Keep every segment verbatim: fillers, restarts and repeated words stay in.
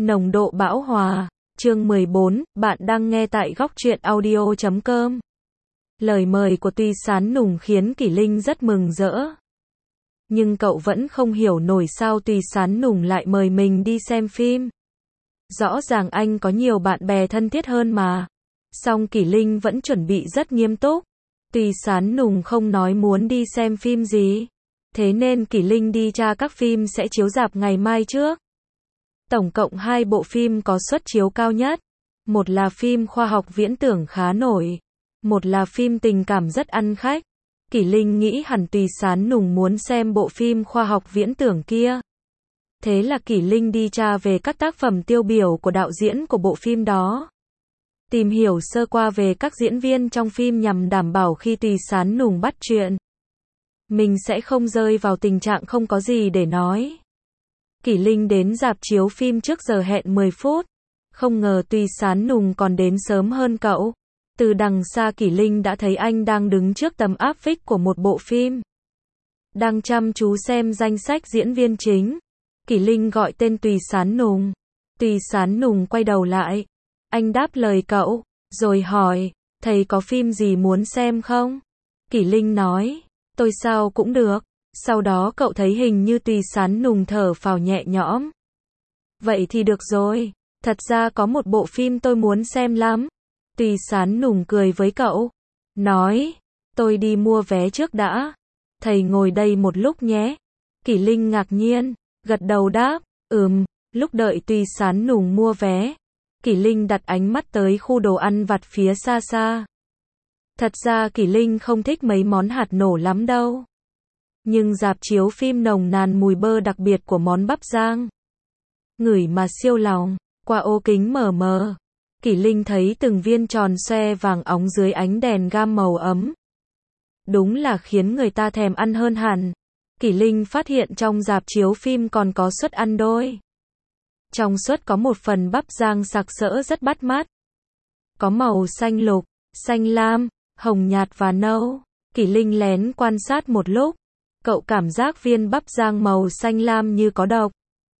Nồng độ bão hòa, chương mười bốn, bạn đang nghe tại góc truyện audio chấm com. Lời mời của Tuy Sán Nùng khiến Kỷ Linh rất mừng rỡ. Nhưng cậu vẫn không hiểu nổi sao Tuy Sán Nùng lại mời mình đi xem phim. Rõ ràng anh có nhiều bạn bè thân thiết hơn mà. Song Kỷ Linh vẫn chuẩn bị rất nghiêm túc. Tuy Sán Nùng không nói muốn đi xem phim gì. Thế nên Kỷ Linh đi tra các phim sẽ chiếu rạp ngày mai trước. Tổng cộng hai bộ phim có suất chiếu cao nhất. Một là phim khoa học viễn tưởng khá nổi. Một là phim tình cảm rất ăn khách. Kỷ Linh nghĩ hẳn Tuy Sán Nùng muốn xem bộ phim khoa học viễn tưởng kia. Thế là Kỷ Linh đi tra về các tác phẩm tiêu biểu của đạo diễn của bộ phim đó. Tìm hiểu sơ qua về các diễn viên trong phim nhằm đảm bảo khi Tuy Sán Nùng bắt chuyện, mình sẽ không rơi vào tình trạng không có gì để nói. Kỷ Linh đến rạp chiếu phim trước giờ hẹn mười phút. Không ngờ Tuy Sán Nùng còn đến sớm hơn cậu. Từ đằng xa Kỷ Linh đã thấy anh đang đứng trước tấm áp phích của một bộ phim. Đang chăm chú xem danh sách diễn viên chính. Kỷ Linh gọi tên Tuy Sán Nùng. Tuy Sán Nùng quay đầu lại. Anh đáp lời cậu, rồi hỏi, thầy có phim gì muốn xem không? Kỷ Linh nói, tôi sao cũng được. Sau đó cậu thấy hình như Tuy Sán Nùng thở phào nhẹ nhõm. Vậy thì được rồi, thật ra có một bộ phim tôi muốn xem lắm. Tuy Sán Nùng cười với cậu, nói, tôi đi mua vé trước đã. Thầy ngồi đây một lúc nhé. Kỷ Linh ngạc nhiên, gật đầu đáp, ừm. Lúc đợi Tuy Sán Nùng mua vé, Kỷ Linh đặt ánh mắt tới khu đồ ăn vặt phía xa xa. Thật ra Kỷ Linh không thích mấy món hạt nổ lắm đâu. Nhưng rạp chiếu phim nồng nàn mùi bơ đặc biệt của món bắp rang. Ngửi mà siêu lòng, qua ô kính mờ mờ. Kỷ Linh thấy từng viên tròn xoe vàng óng dưới ánh đèn gam màu ấm. Đúng là khiến người ta thèm ăn hơn hẳn. Kỷ Linh phát hiện trong rạp chiếu phim còn có suất ăn đôi. Trong suất có một phần bắp rang sặc sỡ rất bắt mắt. Có màu xanh lục, xanh lam, hồng nhạt và nâu. Kỷ Linh lén quan sát một lúc. Cậu cảm giác viên bắp rang màu xanh lam như có độc.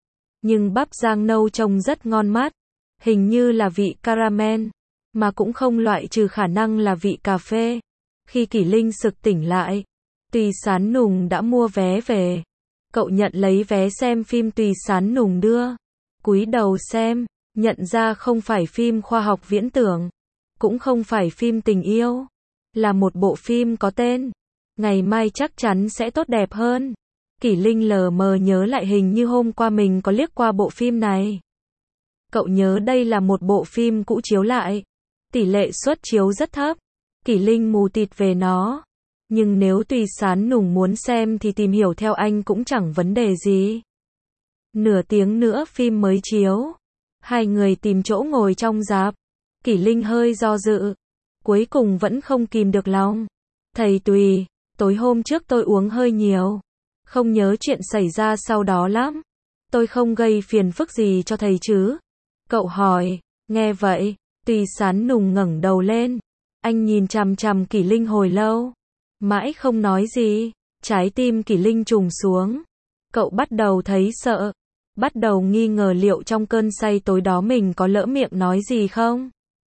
Nhưng bắp rang nâu trông rất ngon mắt. Hình như là vị caramel. Mà cũng không loại trừ khả năng là vị cà phê. Khi Kỷ Linh sực tỉnh lại, Tuy Sán Nùng đã mua vé về. Cậu nhận lấy vé xem phim Tuy Sán Nùng đưa. Cúi đầu xem, nhận ra không phải phim khoa học viễn tưởng. Cũng không phải phim tình yêu. Là một bộ phim có tên Ngày mai chắc chắn sẽ tốt đẹp hơn. Kỷ Linh lờ mờ nhớ lại hình như hôm qua mình có liếc qua bộ phim này. Cậu nhớ đây là một bộ phim cũ chiếu lại. Tỷ lệ suất chiếu rất thấp. Kỷ Linh mù tịt về nó. Nhưng nếu Tuy Sán Nùng muốn xem thì tìm hiểu theo anh cũng chẳng vấn đề gì. Nửa tiếng nữa phim mới chiếu. Hai người tìm chỗ ngồi trong rạp. Kỷ Linh hơi do dự. Cuối cùng vẫn không kìm được lòng. Thầy Tùy, tối hôm trước tôi uống hơi nhiều. Không nhớ chuyện xảy ra sau đó lắm. Tôi không gây phiền phức gì cho thầy chứ? Cậu hỏi. Nghe vậy, Tuy Sán Nùng ngẩng đầu lên. Anh nhìn chằm chằm Kỷ Linh hồi lâu. Mãi không nói gì. Trái tim Kỷ Linh trùng xuống. Cậu bắt đầu thấy sợ. Bắt đầu nghi ngờ liệu trong cơn say tối đó mình có lỡ miệng nói gì không?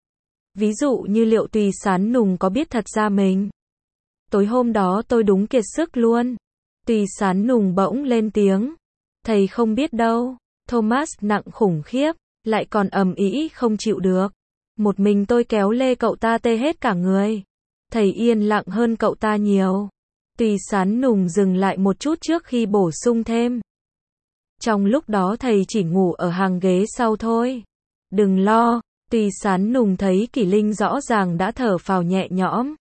Ví dụ như liệu Tuy Sán Nùng có biết thật ra mình. Tối hôm đó tôi đúng kiệt sức luôn. Tuy Sán Nùng bỗng lên tiếng. Thầy không biết đâu. Thomas nặng khủng khiếp. Lại còn ầm ĩ không chịu được. Một mình tôi kéo lê cậu ta tê hết cả người. Thầy yên lặng hơn cậu ta nhiều. Tuy Sán Nùng dừng lại một chút trước khi bổ sung thêm. Trong lúc đó thầy chỉ ngủ ở hàng ghế sau thôi. Đừng lo. Tuy Sán Nùng thấy Kỷ Linh rõ ràng đã thở phào nhẹ nhõm.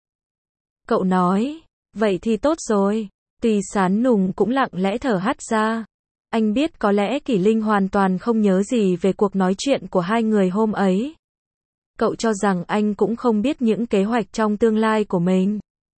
Cậu nói, vậy thì tốt rồi. Tuy Sán Nùng cũng lặng lẽ thở hắt ra. Anh biết có lẽ Kỷ Linh hoàn toàn không nhớ gì về cuộc nói chuyện của hai người hôm ấy. Cậu cho rằng anh cũng không biết những kế hoạch trong tương lai của mình.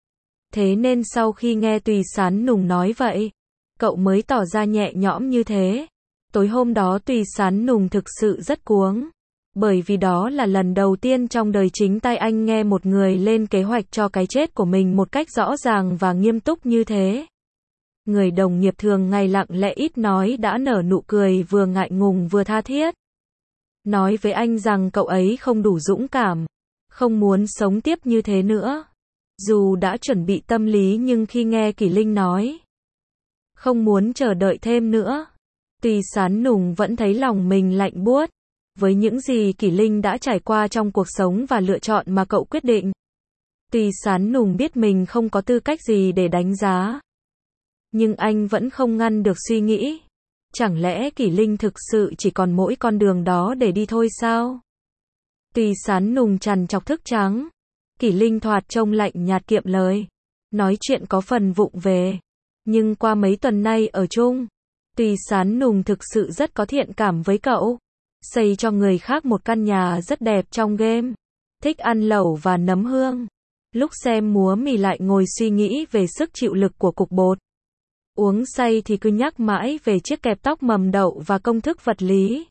Thế nên sau khi nghe Tuy Sán Nùng nói vậy, cậu mới tỏ ra nhẹ nhõm như thế. Tối hôm đó Tuy Sán Nùng thực sự rất cuống. Bởi vì đó là lần đầu tiên trong đời chính tay anh nghe một người lên kế hoạch cho cái chết của mình một cách rõ ràng và nghiêm túc như thế. Người đồng nghiệp thường ngày lặng lẽ ít nói đã nở nụ cười vừa ngại ngùng vừa tha thiết. nói với anh rằng cậu ấy không đủ dũng cảm, không muốn sống tiếp như thế nữa. Dù đã chuẩn bị tâm lý nhưng khi nghe Kỷ Linh nói không muốn chờ đợi thêm nữa, Tùy Sán Nùng vẫn thấy lòng mình lạnh buốt. Với những gì Kỷ Linh đã trải qua trong cuộc sống và lựa chọn mà cậu quyết định, Tùy Sán Nùng biết mình không có tư cách gì để đánh giá. Nhưng anh vẫn không ngăn được suy nghĩ. Chẳng lẽ Kỷ Linh thực sự chỉ còn mỗi con đường đó để đi thôi sao? Tùy Sán Nùng trằn trọc thức trắng. Kỷ Linh thoạt trông lạnh nhạt kiệm lời. Nói chuyện có phần vụng về. Nhưng qua mấy tuần nay ở chung, Tùy Sán Nùng thực sự rất có thiện cảm với cậu. Xây cho người khác một căn nhà rất đẹp trong game. Thích ăn lẩu và nấm hương. Lúc xem múa mì lại ngồi suy nghĩ về sức chịu lực của cục bột. Uống say thì cứ nhắc mãi về chiếc kẹp tóc mầm đậu và công thức vật lý.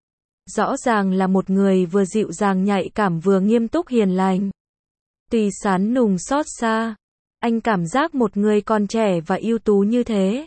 Rõ ràng là một người vừa dịu dàng nhạy cảm vừa nghiêm túc hiền lành. Tùy Sán Nùng xót xa. Anh cảm giác một người còn trẻ và ưu tú như thế,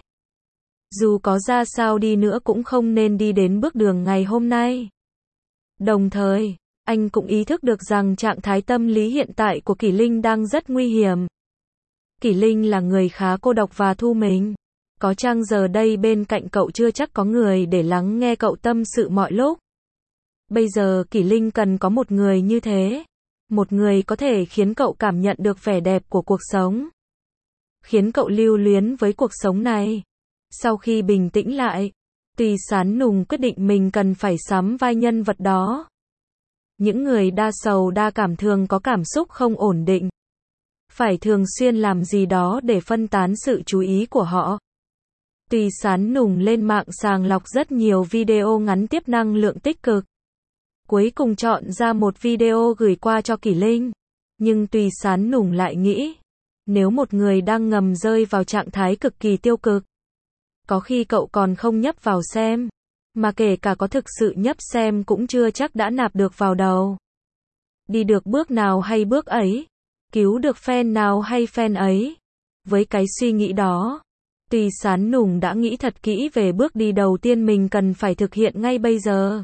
dù có ra sao đi nữa cũng không nên đi đến bước đường ngày hôm nay. Đồng thời, anh cũng ý thức được rằng trạng thái tâm lý hiện tại của Kỷ Linh đang rất nguy hiểm. Kỷ Linh là người khá cô độc và thu mình. Có chăng giờ đây bên cạnh cậu chưa chắc có người để lắng nghe cậu tâm sự mọi lúc. Bây giờ Kỷ Linh cần có một người như thế. Một người có thể khiến cậu cảm nhận được vẻ đẹp của cuộc sống. Khiến cậu lưu luyến với cuộc sống này. Sau khi bình tĩnh lại, Tùy Sán Nùng quyết định mình cần phải sắm vai nhân vật đó. Những người đa sầu đa cảm thường có cảm xúc không ổn định. Phải thường xuyên làm gì đó để phân tán sự chú ý của họ. Tùy Sán Nùng lên mạng sàng lọc rất nhiều video ngắn tiếp năng lượng tích cực. Cuối cùng chọn ra một video gửi qua cho Kỷ Linh. Nhưng Tùy Sán Nùng lại nghĩ, nếu một người đang ngầm rơi vào trạng thái cực kỳ tiêu cực, có khi cậu còn không nhấp vào xem, mà kể cả có thực sự nhấp xem cũng chưa chắc đã nạp được vào đầu. Đi được bước nào hay bước ấy, cứu được fan nào hay fan ấy. Với cái suy nghĩ đó, Tùy Sán Nùng đã nghĩ thật kỹ về bước đi đầu tiên mình cần phải thực hiện ngay bây giờ.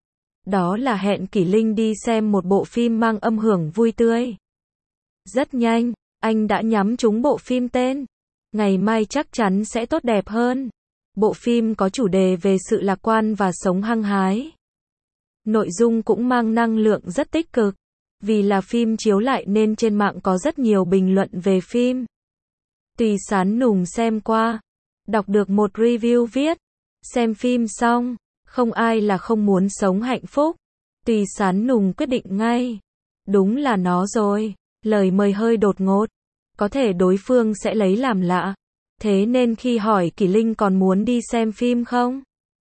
Đó là hẹn Kỷ Linh đi xem một bộ phim mang âm hưởng vui tươi. Rất nhanh, anh đã nhắm trúng bộ phim tên Ngày mai chắc chắn sẽ tốt đẹp hơn. Bộ phim có chủ đề về sự lạc quan và sống hăng hái. Nội dung cũng mang năng lượng rất tích cực. Vì là phim chiếu lại nên trên mạng có rất nhiều bình luận về phim. Tùy Sán Nùng xem qua, đọc được một review viết, xem phim xong, không ai là không muốn sống hạnh phúc. Tùy Sán Nùng quyết định ngay. Đúng là nó rồi. Lời mời hơi đột ngột. Có thể đối phương sẽ lấy làm lạ. Thế nên khi hỏi Kỷ Linh còn muốn đi xem phim không?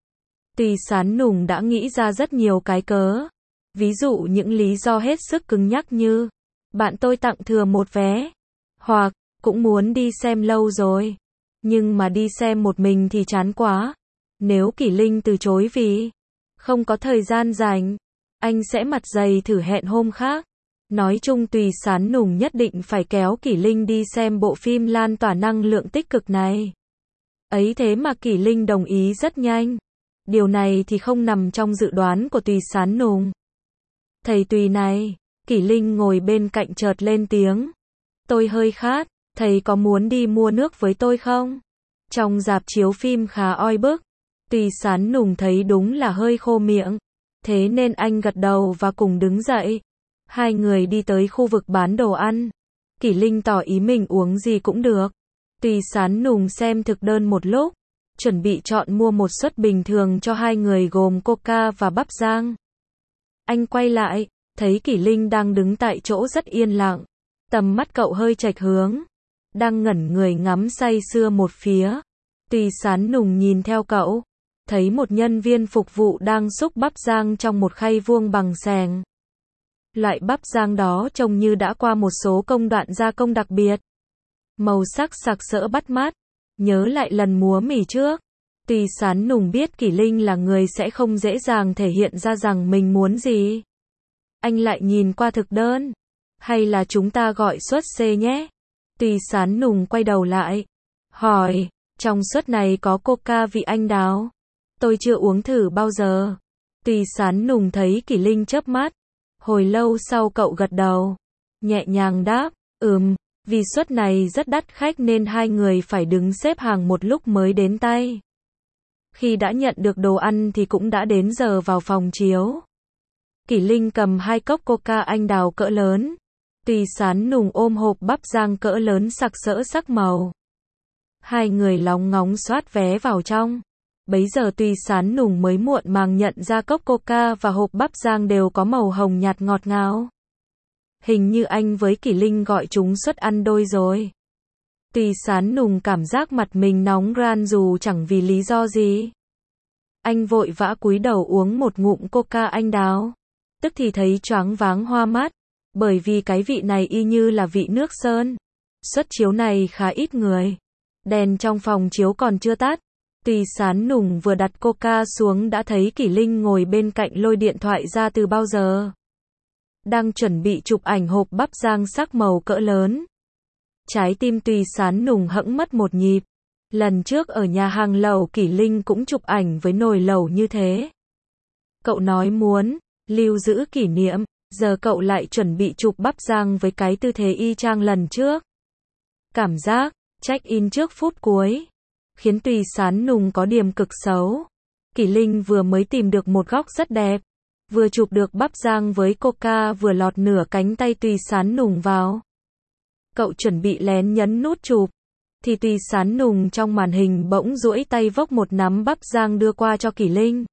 Tùy Sán Nùng đã nghĩ ra rất nhiều cái cớ. Ví dụ những lý do hết sức cứng nhắc như bạn tôi tặng thừa một vé. Hoặc, cũng muốn đi xem lâu rồi. Nhưng mà đi xem một mình thì chán quá. Nếu Kỷ Linh từ chối vì không có thời gian rảnh, anh sẽ mặt dày thử hẹn hôm khác. Nói chung Tùy Sán Nùng nhất định phải kéo Kỷ Linh đi xem bộ phim lan tỏa năng lượng tích cực này. Ấy thế mà Kỷ Linh đồng ý rất nhanh. Điều này thì không nằm trong dự đoán của Tùy Sán Nùng. Thầy Tùy này, Kỷ Linh ngồi bên cạnh chợt lên tiếng. Tôi hơi khát, thầy có muốn đi mua nước với tôi không? Trong rạp chiếu phim khá oi bức. Tùy Sán Nùng thấy đúng là hơi khô miệng. Thế nên anh gật đầu và cùng đứng dậy. Hai người đi tới khu vực bán đồ ăn. Kỷ Linh tỏ ý mình uống gì cũng được. Tùy Sán Nùng xem thực đơn một lúc. Chuẩn bị chọn mua một suất bình thường cho hai người gồm Coca và bắp rang. Anh quay lại, thấy Kỷ Linh đang đứng tại chỗ rất yên lặng. Tầm mắt cậu hơi chệch hướng. Đang ngẩn người ngắm say sưa một phía. Tùy Sán Nùng nhìn theo cậu. Thấy một nhân viên phục vụ đang xúc bắp rang trong một khay vuông bằng xèng. Loại bắp rang đó trông như đã qua một số công đoạn gia công đặc biệt. Màu sắc sặc sỡ bắt mắt. Nhớ lại lần múa mì trước. Tùy Sán Nùng biết Kỷ Linh là người sẽ không dễ dàng thể hiện ra rằng mình muốn gì. Anh lại nhìn qua thực đơn. Hay là chúng ta gọi suất C nhé? Tùy Sán Nùng quay đầu lại. Hỏi, trong suất này có Coca vị anh đào? Tôi chưa uống thử bao giờ. Tùy Sán Nùng thấy Kỷ Linh chớp mắt. Hồi lâu sau cậu gật đầu. Nhẹ nhàng đáp, ừm, vì suất này rất đắt khách nên hai người phải đứng xếp hàng một lúc mới đến tay. Khi đã nhận được đồ ăn thì cũng đã đến giờ vào phòng chiếu. Kỷ Linh cầm hai cốc coca anh đào cỡ lớn. Tùy Sán Nùng ôm hộp bắp rang cỡ lớn sặc sỡ sắc màu. Hai người lóng ngóng soát vé vào trong. Bấy giờ Tùy Sán Nùng mới muộn màng nhận ra cốc coca và hộp bắp rang đều có màu hồng nhạt ngọt ngào. Hình như anh với Kỷ Linh gọi chúng suất ăn đôi rồi. Tùy Sán Nùng cảm giác mặt mình nóng ran dù chẳng vì lý do gì. Anh vội vã cúi đầu uống một ngụm coca anh đào. Tức thì thấy choáng váng hoa mắt. Bởi vì cái vị này y như là vị nước sơn. Suất chiếu này khá ít người. Đèn trong phòng chiếu còn chưa tắt. Tùy Sán Nùng vừa đặt coca xuống đã thấy Kỷ Linh ngồi bên cạnh lôi điện thoại ra từ bao giờ. Đang chuẩn bị chụp ảnh hộp bắp rang sắc màu cỡ lớn. Trái tim Tùy Sán Nùng hẫng mất một nhịp. Lần trước ở nhà hàng lẩu Kỷ Linh cũng chụp ảnh với nồi lẩu như thế. Cậu nói muốn lưu giữ kỷ niệm, giờ cậu lại chuẩn bị chụp bắp rang với cái tư thế y chang lần trước. Cảm giác check-in trước phút cuối khiến Tùy Sán Nùng có điểm cực xấu. Kỷ Linh vừa mới tìm được một góc rất đẹp, vừa chụp được bắp rang với coca vừa lọt nửa cánh tay Tùy Sán Nùng vào. Cậu chuẩn bị lén nhấn nút chụp, thì Tùy Sán Nùng trong màn hình bỗng duỗi tay vốc một nắm bắp rang đưa qua cho Kỷ Linh.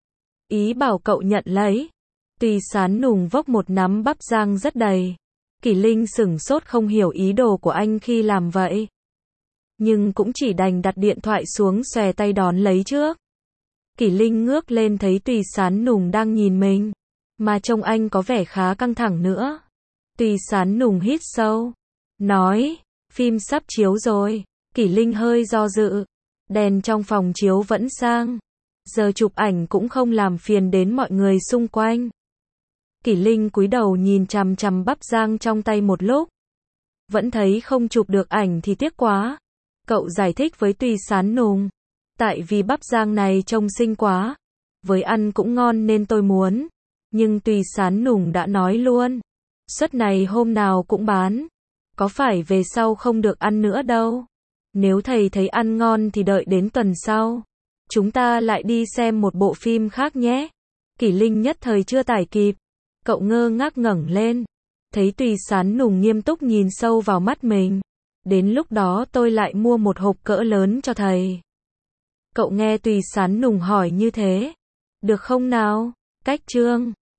Ý bảo cậu nhận lấy. Tùy Sán Nùng vốc một nắm bắp rang rất đầy. Kỷ Linh sửng sốt không hiểu ý đồ của anh khi làm vậy. Nhưng cũng chỉ đành đặt điện thoại xuống xòe tay đón lấy trước. Kỷ Linh ngước lên thấy Tùy Sán Nùng đang nhìn mình. Mà trông anh có vẻ khá căng thẳng nữa. Tùy Sán Nùng hít sâu. Nói, phim sắp chiếu rồi. Kỷ Linh hơi do dự. Đèn trong phòng chiếu vẫn sang. Giờ chụp ảnh cũng không làm phiền đến mọi người xung quanh. Kỷ Linh cúi đầu nhìn chằm chằm bắp rang trong tay một lúc. Vẫn thấy không chụp được ảnh thì tiếc quá. Cậu giải thích với Tùy Sán Nùng. Tại vì bắp rang này trông xinh quá. Với ăn cũng ngon nên tôi muốn. Nhưng Tùy Sán Nùng đã nói luôn. Suất này hôm nào cũng bán. Có phải về sau không được ăn nữa đâu. Nếu thầy thấy ăn ngon thì đợi đến tuần sau. Chúng ta lại đi xem một bộ phim khác nhé. Kỷ Linh nhất thời chưa tải kịp. Cậu ngơ ngác ngẩng lên. Thấy Tùy Sán Nùng nghiêm túc nhìn sâu vào mắt mình. Đến lúc đó tôi lại mua một hộp cỡ lớn cho thầy. Cậu nghe Tùy Sán Nùng hỏi như thế. Được không nào? Cách chương